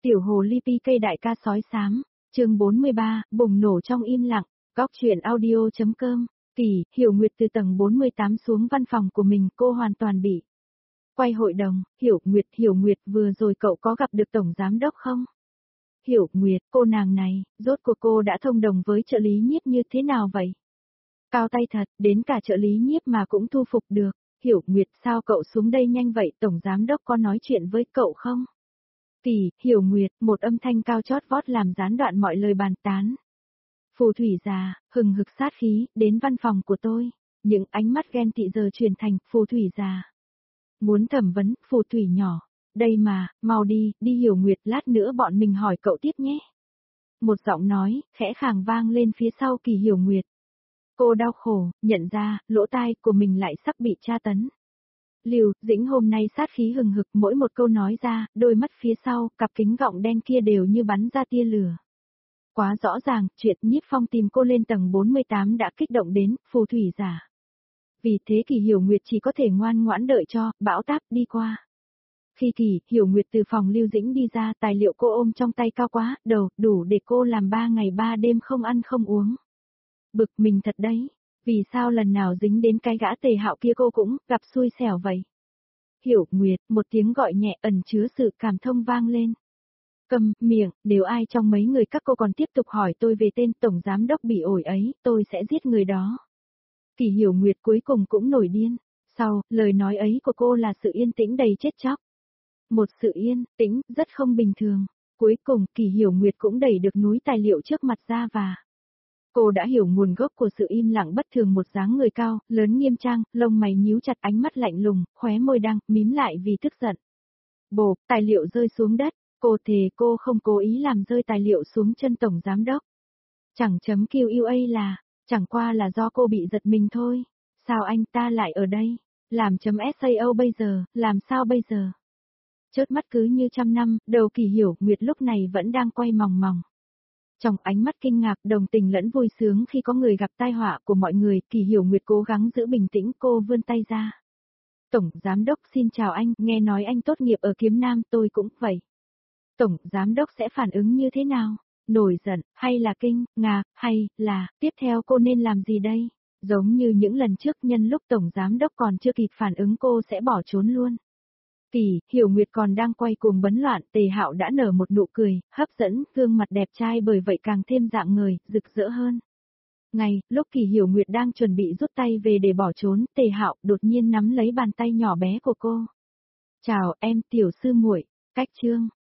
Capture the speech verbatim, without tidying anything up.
Tiểu hồ ly pi cây đại ca sói xám, chương bốn mươi ba, bùng nổ trong im lặng, góc chuyện audio chấm com, Kỳ, Hiểu Nguyệt từ tầng bốn mươi tám xuống văn phòng của mình, cô hoàn toàn bị quay hội đồng. Hiểu Nguyệt, Hiểu Nguyệt, vừa rồi cậu có gặp được tổng giám đốc không? Hiểu Nguyệt, cô nàng này, rốt cuộc cô đã thông đồng với trợ lý nhiếp như thế nào vậy? Cao tay thật, đến cả trợ lý nhiếp mà cũng thu phục được. Hiểu Nguyệt, sao cậu xuống đây nhanh vậy, tổng giám đốc có nói chuyện với cậu không? Kỳ, Hiểu Nguyệt, một âm thanh cao chót vót làm gián đoạn mọi lời bàn tán. Phù thủy già, hừng hực sát khí, đến văn phòng của tôi. Những ánh mắt ghen tị giờ chuyển thành phù thủy già. Muốn thẩm vấn, phù thủy nhỏ. Đây mà, mau đi, đi Hiểu Nguyệt, lát nữa bọn mình hỏi cậu tiếp nhé. Một giọng nói, khẽ khàng vang lên phía sau Kỳ Hiểu Nguyệt. Cô đau khổ, nhận ra, lỗ tai của mình lại sắp bị tra tấn. Lưu Dĩnh hôm nay sát khí hừng hực, mỗi một câu nói ra, đôi mắt phía sau, cặp kính gọng đen kia đều như bắn ra tia lửa. Quá rõ ràng, chuyện Nhiếp Phong tìm cô lên tầng bốn mươi tám đã kích động đến, phù thủy giả. Vì thế Kỳ Hiểu Nguyệt chỉ có thể ngoan ngoãn đợi cho, bão táp đi qua. Khi Kỳ Hiểu Nguyệt từ phòng Lưu Dĩnh đi ra, tài liệu cô ôm trong tay cao quá, đầu, đủ để cô làm ba ngày ba đêm không ăn không uống. Bực mình thật đấy. Vì sao lần nào dính đến cái gã Tề Hạo kia cô cũng gặp xui xẻo vậy? Hiểu Nguyệt, một tiếng gọi nhẹ ẩn chứa sự cảm thông vang lên. Câm miệng, nếu ai trong mấy người các cô còn tiếp tục hỏi tôi về tên tổng giám đốc bị ổi ấy, tôi sẽ giết người đó. Kỳ Hiểu Nguyệt cuối cùng cũng nổi điên. Sau, lời nói ấy của cô là sự yên tĩnh đầy chết chóc. Một sự yên tĩnh rất không bình thường. Cuối cùng Kỳ Hiểu Nguyệt cũng đẩy được núi tài liệu trước mặt ra và... Cô đã hiểu nguồn gốc của sự im lặng bất thường, một dáng người cao, lớn nghiêm trang, lông mày nhíu chặt, ánh mắt lạnh lùng, khóe môi đang mím lại vì tức giận. Bộp, tài liệu rơi xuống đất, cô thề cô không cố ý làm rơi tài liệu xuống chân tổng giám đốc. Chẳng chấm quy a là, chẳng qua là do cô bị giật mình thôi. Sao anh ta lại ở đây? Làm chấm sao bây giờ, làm sao bây giờ? Chớp mắt cứ như trăm năm, đầu Kỳ Hiểu Nguyệt lúc này vẫn đang quay mòng mòng. Trong ánh mắt kinh ngạc, đồng tình lẫn vui sướng khi có người gặp tai họa của mọi người, Kỳ Hiểu Nguyệt cố gắng giữ bình tĩnh, cô vươn tay ra. Tổng giám đốc xin chào anh, nghe nói anh tốt nghiệp ở Kiếm Nam, tôi cũng vậy. Tổng giám đốc sẽ phản ứng như thế nào? Nổi giận, hay là kinh, ngạc, hay là, tiếp theo cô nên làm gì đây? Giống như những lần trước, nhân lúc tổng giám đốc còn chưa kịp phản ứng cô sẽ bỏ trốn luôn. Kỳ Hiểu Nguyệt còn đang quay cuồng bấn loạn, Tề Hạo đã nở một nụ cười, hấp dẫn, gương mặt đẹp trai bởi vậy càng thêm rạng ngời, rực rỡ hơn. Ngay, lúc Kỳ Hiểu Nguyệt đang chuẩn bị rút tay về để bỏ trốn, Tề Hạo đột nhiên nắm lấy bàn tay nhỏ bé của cô. Chào em tiểu sư muội, cách chương.